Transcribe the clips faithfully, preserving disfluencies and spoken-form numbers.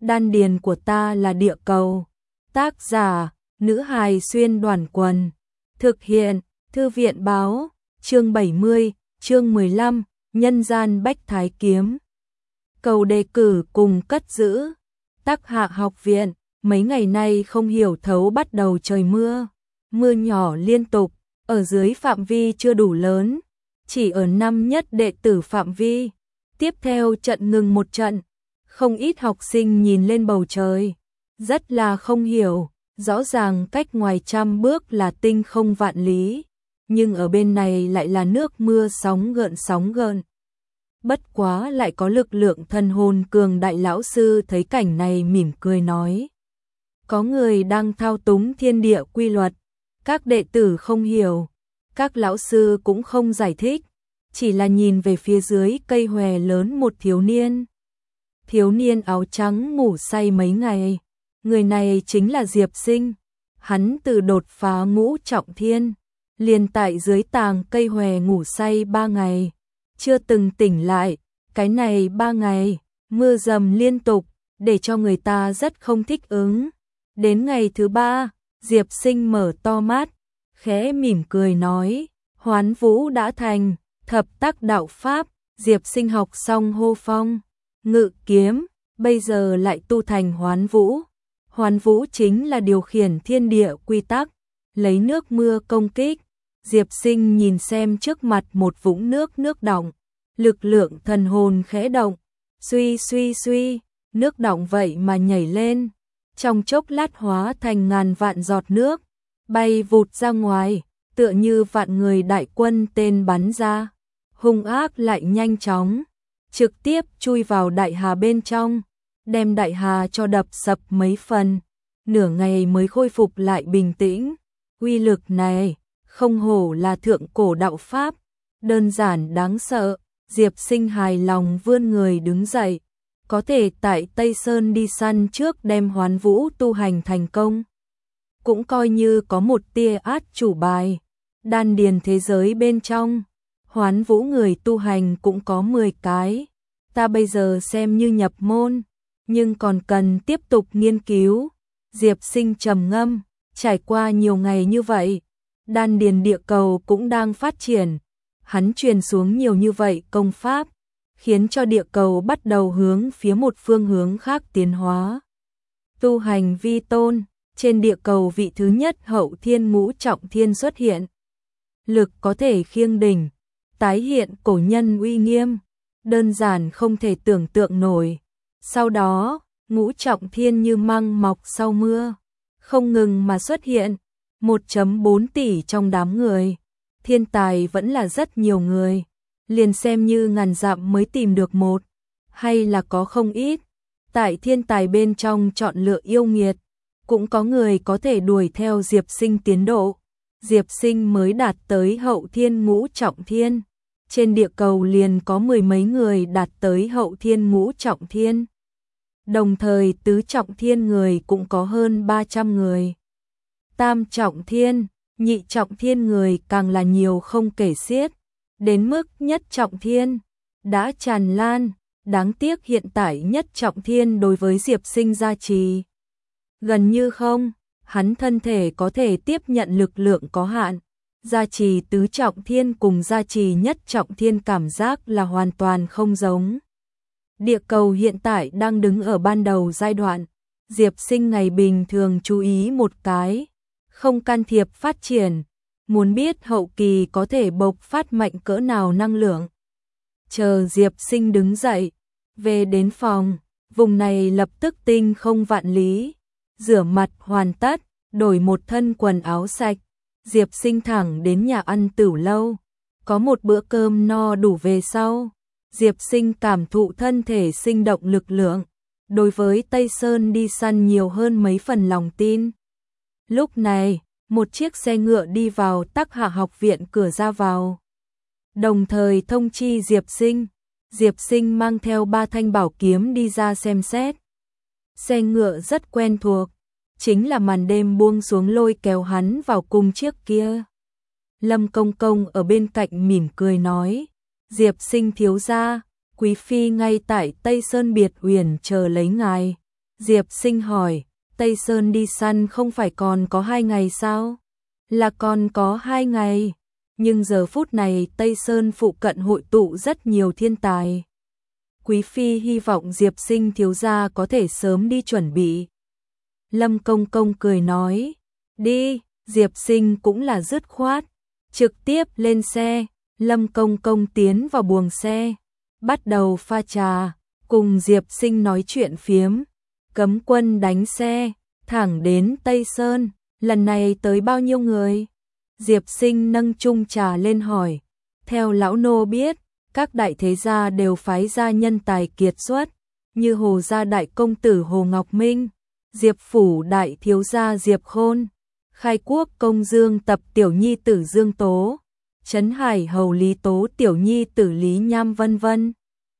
Đan điền của ta là địa cầu. Tác giả, nữ hài xuyên đoàn quần. Thực hiện, thư viện báo, chương bảy mươi, chương mười lăm, nhân gian bách thái kiếm. Cầu đề cử cùng cất giữ. Tắc Hạ học viện, mấy ngày nay không hiểu thấu bắt đầu trời mưa. Mưa nhỏ liên tục, ở dưới phạm vi chưa đủ lớn, chỉ ở năm nhất đệ tử phạm vi. Tiếp theo trận ngừng một trận, không ít học sinh nhìn lên bầu trời, rất là không hiểu, rõ ràng cách ngoài trăm bước là tinh không vạn lý, nhưng ở bên này lại là nước mưa sóng gợn sóng gợn. Bất quá lại có lực lượng thần hồn cường đại. Lão sư thấy cảnh này mỉm cười nói: có người đang thao túng thiên địa quy luật, các đệ tử không hiểu, các lão sư cũng không giải thích, chỉ là nhìn về phía dưới cây hòe lớn một thiếu niên. Thiếu niên áo trắng ngủ say mấy ngày, người này chính là Diệp Sinh. Hắn từ đột phá ngũ trọng thiên, liền tại dưới tàng cây hòe ngủ say ba ngày, chưa từng tỉnh lại. Cái này ba ngày, mưa dầm liên tục, để cho người ta rất không thích ứng. Đến ngày thứ ba, Diệp Sinh mở to mắt, khẽ mỉm cười nói: Hoán Vũ đã thành, thập tác đạo pháp. Diệp Sinh học xong hô phong, ngự kiếm, bây giờ lại tu thành Hoán Vũ. Hoán Vũ chính là điều khiển thiên địa quy tắc, lấy nước mưa công kích. Diệp Sinh nhìn xem trước mặt một vũng nước nước đọng, lực lượng thần hồn khẽ động, suy suy suy, nước đọng vậy mà nhảy lên, trong chốc lát hóa thành ngàn vạn giọt nước, bay vụt ra ngoài, tựa như vạn người đại quân tên bắn ra, hung ác lại nhanh chóng, trực tiếp chui vào đại hà bên trong, đem đại hà cho đập sập mấy phần, nửa ngày mới khôi phục lại bình tĩnh. Uy lực này, không hổ là thượng cổ đạo pháp, đơn giản đáng sợ. Diệp Sinh hài lòng vươn người đứng dậy, có thể tại Tây Sơn đi săn trước đem Hoán Vũ tu hành thành công, cũng coi như có một tia át chủ bài. Đan điền thế giới bên trong, Hoán Vũ người tu hành cũng có mười cái, ta bây giờ xem như nhập môn, nhưng còn cần tiếp tục nghiên cứu. Diệp Sinh trầm ngâm, trải qua nhiều ngày như vậy, đan điền địa cầu cũng đang phát triển, hắn truyền xuống nhiều như vậy công pháp, khiến cho địa cầu bắt đầu hướng phía một phương hướng khác tiến hóa. Tu hành vi tôn, trên địa cầu vị thứ nhất hậu thiên ngũ trọng thiên xuất hiện. Lực có thể khiêng đỉnh, tái hiện cổ nhân uy nghiêm, đơn giản không thể tưởng tượng nổi. Sau đó, ngũ trọng thiên như măng mọc sau mưa, không ngừng mà xuất hiện. một phẩy bốn tỷ trong đám người, thiên tài vẫn là rất nhiều người, liền xem như ngàn dặm mới tìm được một, hay là có không ít. Tại thiên tài bên trong chọn lựa yêu nghiệt, cũng có người có thể đuổi theo Diệp Sinh tiến độ. Diệp Sinh mới đạt tới hậu thiên ngũ trọng thiên, trên địa cầu liền có mười mấy người đạt tới hậu thiên ngũ trọng thiên. Đồng thời tứ trọng thiên người cũng có hơn ba trăm người. Tam trọng thiên, nhị trọng thiên người càng là nhiều không kể xiết, đến mức nhất trọng thiên đã tràn lan. Đáng tiếc hiện tại nhất trọng thiên đối với Diệp Sinh gia trì gần như không, hắn thân thể có thể tiếp nhận lực lượng có hạn. Gia trì tứ trọng thiên cùng gia trì nhất trọng thiên cảm giác là hoàn toàn không giống. Địa cầu hiện tại đang đứng ở ban đầu giai đoạn, Diệp Sinh ngày bình thường chú ý một cái, không can thiệp phát triển, muốn biết hậu kỳ có thể bộc phát mạnh cỡ nào năng lượng. Chờ Diệp Sinh đứng dậy, về đến phòng, vùng này lập tức tinh không vạn lý, rửa mặt hoàn tất, đổi một thân quần áo sạch, Diệp Sinh thẳng đến nhà ăn Tửu Lâu, có một bữa cơm no đủ về sau, Diệp Sinh cảm thụ thân thể sinh động lực lượng, đối với Tây Sơn đi săn nhiều hơn mấy phần lòng tin. Lúc này, một chiếc xe ngựa đi vào Tắc Hạ học viện cửa ra vào, đồng thời thông chi Diệp Sinh. Diệp Sinh mang theo ba thanh bảo kiếm đi ra xem xét. Xe ngựa rất quen thuộc, chính là màn đêm buông xuống lôi kéo hắn vào cùng chiếc kia. Lâm Công Công ở bên cạnh mỉm cười nói: Diệp Sinh thiếu gia, quý phi ngay tại Tây Sơn Biệt Uyển chờ lấy ngài. Diệp Sinh hỏi, Tây Sơn đi săn không phải còn có hai ngày sao? Là còn có hai ngày, nhưng giờ phút này Tây Sơn phụ cận hội tụ rất nhiều thiên tài. Quý phi hy vọng Diệp Sinh thiếu gia có thể sớm đi chuẩn bị. Lâm Công Công cười nói, đi, Diệp Sinh cũng là dứt khoát, trực tiếp lên xe. Lâm Công Công tiến vào buồng xe, bắt đầu pha trà, cùng Diệp Sinh nói chuyện phiếm. Cấm quân đánh xe, thẳng đến Tây Sơn, lần này tới bao nhiêu người? Diệp Sinh nâng chung trà lên hỏi. Theo lão nô biết, các đại thế gia đều phái ra nhân tài kiệt xuất, như Hồ gia đại công tử Hồ Ngọc Minh, Diệp phủ đại thiếu gia Diệp Khôn, Khai Quốc công Dương tập tiểu nhi tử Dương Tố, Trấn Hải hầu Lý Tố tiểu nhi tử Lý Nham vân vân.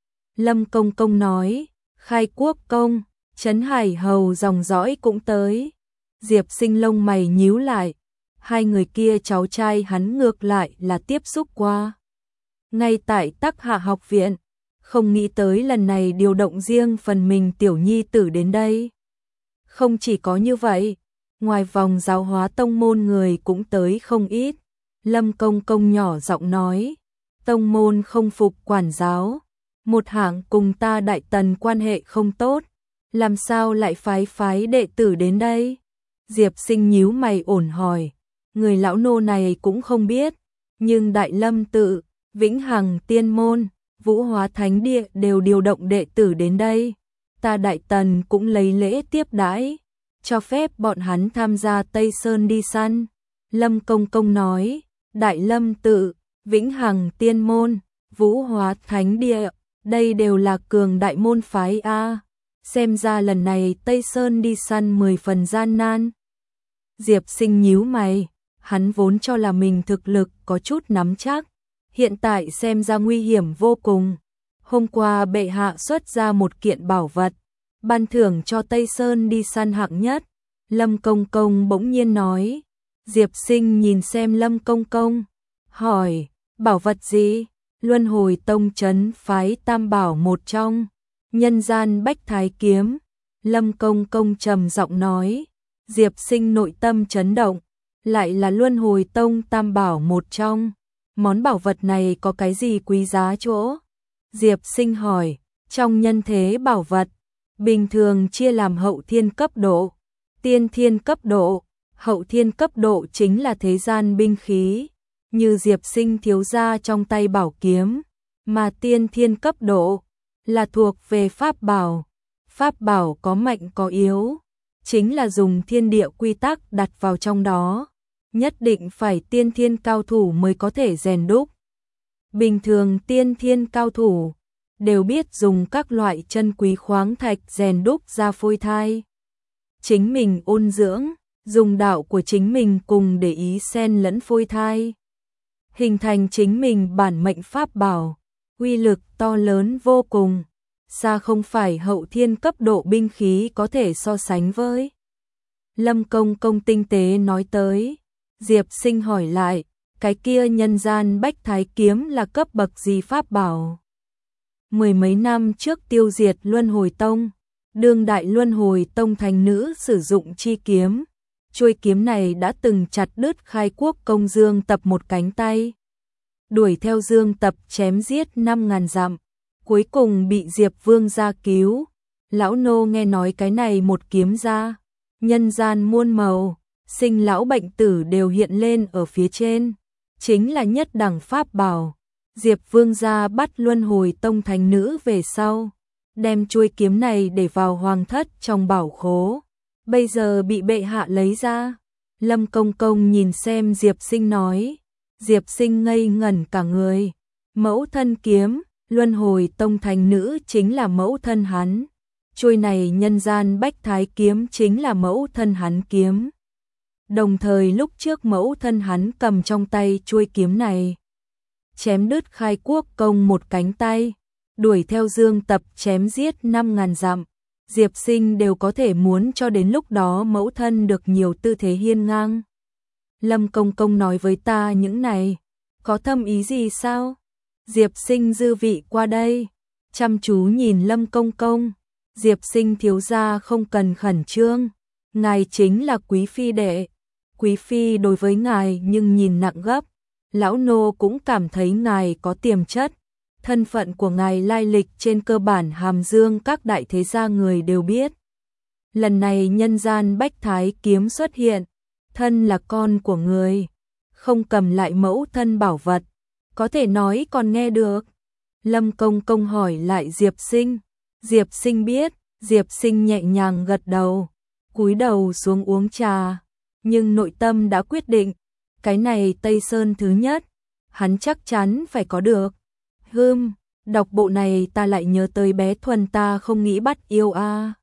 Lâm Công Công nói, Khai Quốc công, Trấn Hải hầu dòng dõi cũng tới. Diệp Sinh lông mày nhíu lại, hai người kia cháu trai hắn ngược lại là tiếp xúc qua. Ngay tại Tắc Hạ học viện, không nghĩ tới lần này điều động riêng phần mình tiểu nhi tử đến đây. Không chỉ có như vậy, ngoài vòng giáo hóa tông môn người cũng tới không ít. Lâm Công Công nhỏ giọng nói, tông môn không phục quản giáo, một hạng cùng ta Đại Tần quan hệ không tốt, làm sao lại phái phái đệ tử đến đây? Diệp Sinh nhíu mày ổn hỏi, người lão nô này cũng không biết, nhưng Đại Lâm tự, Vĩnh Hằng tiên môn, Vũ Hóa Thánh Địa đều điều động đệ tử đến đây. Ta Đại Tần cũng lấy lễ tiếp đãi, cho phép bọn hắn tham gia Tây Sơn đi săn. Lâm Công Công nói, Đại Lâm tự, Vĩnh Hằng tiên môn, Vũ Hóa Thánh Địa, đây đều là cường đại môn phái a. Xem ra lần này Tây Sơn đi săn mười phần gian nan. Diệp Sinh nhíu mày, hắn vốn cho là mình thực lực có chút nắm chắc, hiện tại xem ra nguy hiểm vô cùng. Hôm qua bệ hạ xuất ra một kiện bảo vật, ban thưởng cho Tây Sơn đi săn hạng nhất. Lâm Công Công bỗng nhiên nói. Diệp Sinh nhìn xem Lâm Công Công, hỏi, bảo vật gì? Luân Hồi Tông trấn phái tam bảo một trong, nhân gian bách thái kiếm. Lâm Công Công trầm giọng nói. Diệp Sinh nội tâm chấn động, lại là Luân Hồi Tông tam bảo một trong. Món bảo vật này có cái gì quý giá chỗ? Diệp Sinh hỏi, trong nhân thế bảo vật, bình thường chia làm hậu thiên cấp độ, tiên thiên cấp độ. Hậu thiên cấp độ chính là thế gian binh khí, như Diệp Sinh thiếu gia trong tay bảo kiếm, mà tiên thiên cấp độ là thuộc về pháp bảo. Pháp bảo có mạnh có yếu, chính là dùng thiên địa quy tắc đặt vào trong đó, nhất định phải tiên thiên cao thủ mới có thể rèn đúc. Bình thường tiên thiên cao thủ đều biết dùng các loại chân quý khoáng thạch rèn đúc ra phôi thai, chính mình ôn dưỡng, dùng đạo của chính mình cùng để ý xen lẫn phôi thai, hình thành chính mình bản mệnh pháp bảo, uy lực to lớn vô cùng, xa không phải hậu thiên cấp độ binh khí có thể so sánh với. Lâm Công Công tinh tế nói tới. Diệp Sinh hỏi lại, cái kia nhân gian bách thái kiếm là cấp bậc gì pháp bảo? Mười mấy năm trước tiêu diệt Luân Hồi Tông, đương đại Luân Hồi Tông thành nữ sử dụng chi kiếm. Chuôi kiếm này đã từng chặt đứt Khai Quốc công Dương Tập một cánh tay, đuổi theo Dương Tập chém giết năm ngàn dặm, cuối cùng bị Diệp Vương gia cứu. Lão nô nghe nói cái này một kiếm ra, nhân gian muôn màu, sinh lão bệnh tử đều hiện lên ở phía trên, chính là nhất đẳng pháp bảo. Diệp Vương gia bắt Luân Hồi Tông thành nữ về sau, đem chuôi kiếm này để vào hoàng thất trong bảo khố, bây giờ bị bệ hạ lấy ra. Lâm Công Công nhìn xem Diệp Sinh nói. Diệp Sinh ngây ngẩn cả người. Mẫu thân kiếm, Luân Hồi Tông thành nữ chính là mẫu thân hắn. Chuôi này nhân gian bách thái kiếm chính là mẫu thân hắn kiếm. Đồng thời lúc trước mẫu thân hắn cầm trong tay chuôi kiếm này, chém đứt Khai Quốc công một cánh tay, đuổi theo Dương Tập chém giết năm ngàn dặm. Diệp Sinh đều có thể muốn cho đến lúc đó mẫu thân được nhiều tư thế hiên ngang. Lâm Công Công nói với ta những này, có thâm ý gì sao? Diệp Sinh dư vị qua đây, chăm chú nhìn Lâm Công Công. Diệp Sinh thiếu gia không cần khẩn trương, ngài chính là quý phi đệ. Quý phi đối với ngài nhưng nhìn nặng gấp, lão nô cũng cảm thấy ngài có tiềm chất, thân phận của ngài lai lịch trên cơ bản Hàm Dương các đại thế gia người đều biết. Lần này nhân gian bách thái kiếm xuất hiện, thân là con của người, không cầm lại mẫu thân bảo vật, có thể nói còn nghe được. Lâm Công Công hỏi lại Diệp Sinh, Diệp Sinh biết, Diệp Sinh nhẹ nhàng gật đầu, cúi đầu xuống uống trà, nhưng nội tâm đã quyết định, cái này Tây Sơn thứ nhất, hắn chắc chắn phải có được. Hừm, đọc bộ này ta lại nhớ tới bé Thuần ta không nghĩ bắt yêu a. À.